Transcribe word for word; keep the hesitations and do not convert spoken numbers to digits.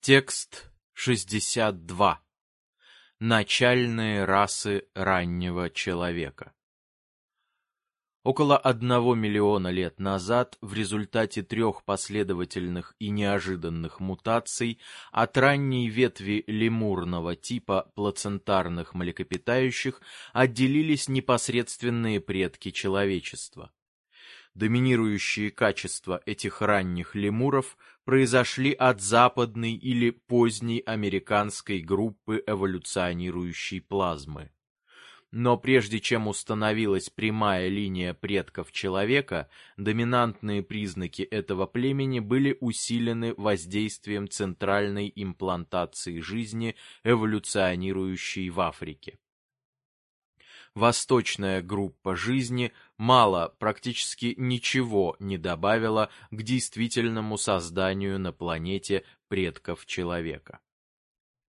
Текст шестьдесят два. Начальные расы раннего человека. Около одного миллиона лет назад в результате трех последовательных и неожиданных мутаций от ранней ветви лемурного типа плацентарных млекопитающих отделились непосредственные предки человечества. Доминирующие качества этих ранних лемуров произошли от западной или поздней американской группы эволюционирующей плазмы. Но прежде чем установилась прямая линия предков человека, доминантные признаки этого племени были усилены воздействием центральной имплантации жизни, эволюционирующей в Африке. Восточная группа жизни мало, практически ничего не добавила к действительному созданию на планете предков человека.